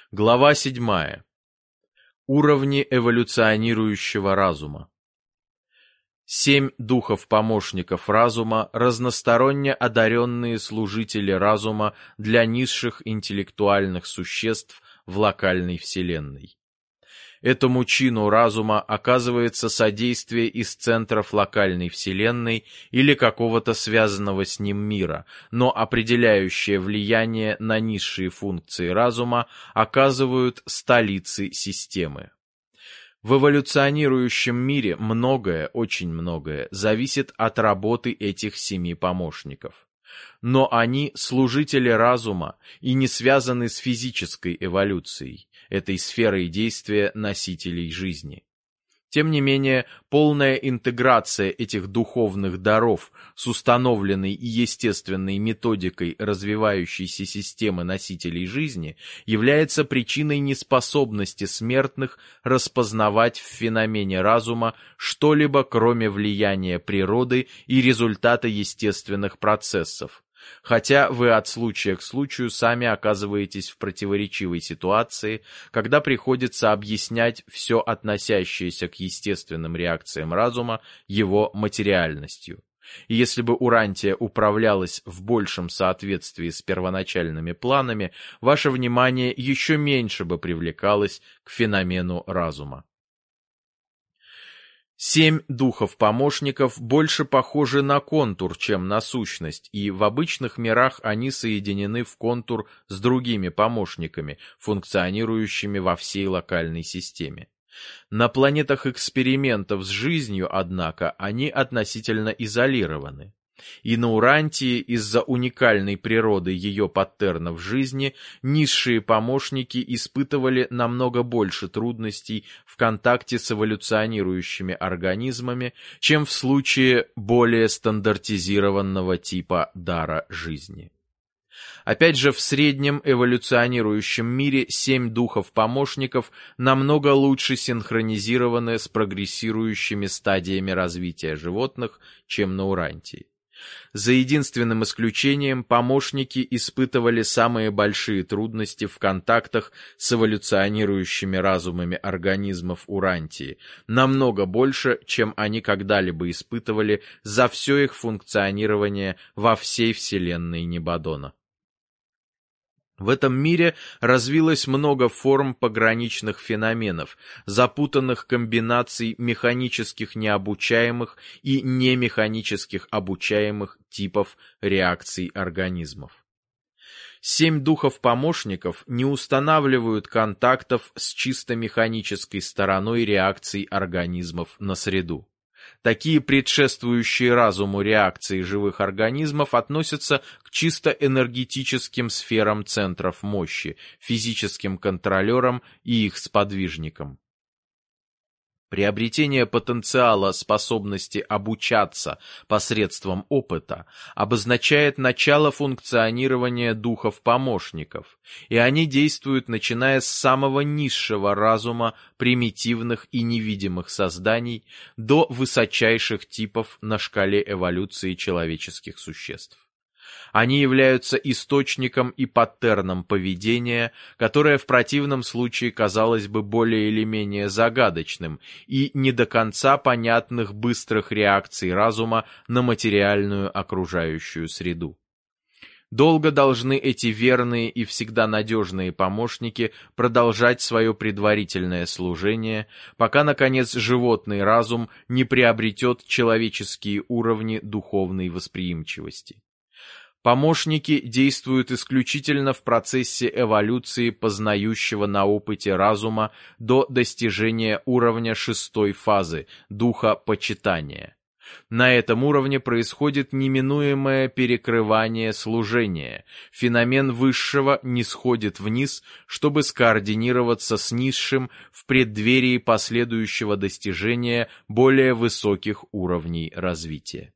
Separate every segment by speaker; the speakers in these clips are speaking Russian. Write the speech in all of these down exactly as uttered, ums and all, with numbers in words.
Speaker 1: Глава седьмая. Уровни эволюционирующего разума. Семь духов-помощников разума – разносторонне одаренные служители разума для низших интеллектуальных существ в локальной вселенной. Этому чину разума оказывается содействие из центров локальной вселенной или какого-то связанного с ним мира, но определяющее влияние на низшие функции разума оказывают столицы системы. В эволюционирующем мире многое, очень многое, зависит от работы этих семи помощников. Но они служители разума и не связаны с физической эволюцией, этой сферой действия носителей жизни. Тем не менее, полная интеграция этих духовных даров с установленной и естественной методикой развивающейся системы носителей жизни является причиной неспособности смертных распознавать в феномене разума что-либо кроме влияния природы и результата естественных процессов. Хотя вы от случая к случаю сами оказываетесь в противоречивой ситуации, когда приходится объяснять все относящееся к естественным реакциям разума его материальностью. И если бы Урантия управлялась в большем соответствии с первоначальными планами, ваше внимание еще меньше бы привлекалось к феномену разума. Семь духов-помощников больше похожи на контур, чем на сущность, и в обычных мирах они соединены в контур с другими помощниками, функционирующими во всей локальной системе. На планетах экспериментов с жизнью, однако, они относительно изолированы. И на Урантии из-за уникальной природы ее паттернов жизни низшие помощники испытывали намного больше трудностей в контакте с эволюционирующими организмами, чем в случае более стандартизированного типа дара жизни. Опять же, в среднем эволюционирующем мире семь духов-помощников намного лучше синхронизированы с прогрессирующими стадиями развития животных, чем на Урантии. За единственным исключением, помощники испытывали самые большие трудности в контактах с эволюционирующими разумами организмов Урантии, намного больше, чем они когда-либо испытывали за все их функционирование во всей вселенной Небадона. В этом мире развилось много форм пограничных феноменов, запутанных комбинаций механических необучаемых и немеханических обучаемых типов реакций организмов. Семь духов-помощников не устанавливают контактов с чисто механической стороной реакций организмов на среду. Такие предшествующие разуму реакции живых организмов относятся к чисто энергетическим сферам центров мощи, физическим контролерам и их сподвижникам. Приобретение потенциала способности обучаться посредством опыта обозначает начало функционирования духов-помощников, и они действуют начиная с самого низшего разума примитивных и невидимых созданий до высочайших типов на шкале эволюции человеческих существ. Они являются источником и паттерном поведения, которое в противном случае казалось бы более или менее загадочным и не до конца понятных быстрых реакций разума на материальную окружающую среду. Долго должны эти верные и всегда надежные помощники продолжать свое предварительное служение, пока, наконец, животный разум не приобретет человеческие уровни духовной восприимчивости. Помощники действуют исключительно в процессе эволюции познающего на опыте разума до достижения уровня шестой фазы, духа почитания. На этом уровне происходит неминуемое перекрывание служения. Феномен высшего нисходит вниз, чтобы скоординироваться с низшим в преддверии последующего достижения более высоких уровней развития.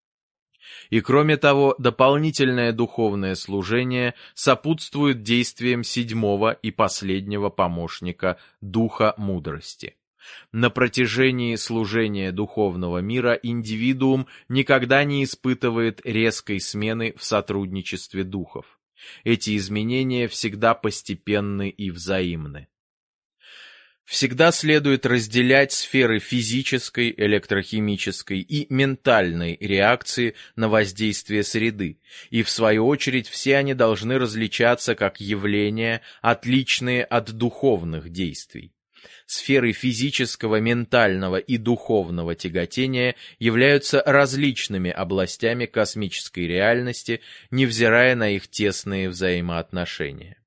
Speaker 1: И кроме того, дополнительное духовное служение сопутствует действиям седьмого и последнего помощника Духа Мудрости. На протяжении служения духовного мира индивидуум никогда не испытывает резкой смены в сотрудничестве духов. Эти изменения всегда постепенны и взаимны. Всегда следует разделять сферы физической, электрохимической и ментальной реакции на воздействие среды, и в свою очередь все они должны различаться как явления, отличные от духовных действий. Сферы физического, ментального и духовного тяготения являются различными областями космической реальности, невзирая на их тесные взаимоотношения.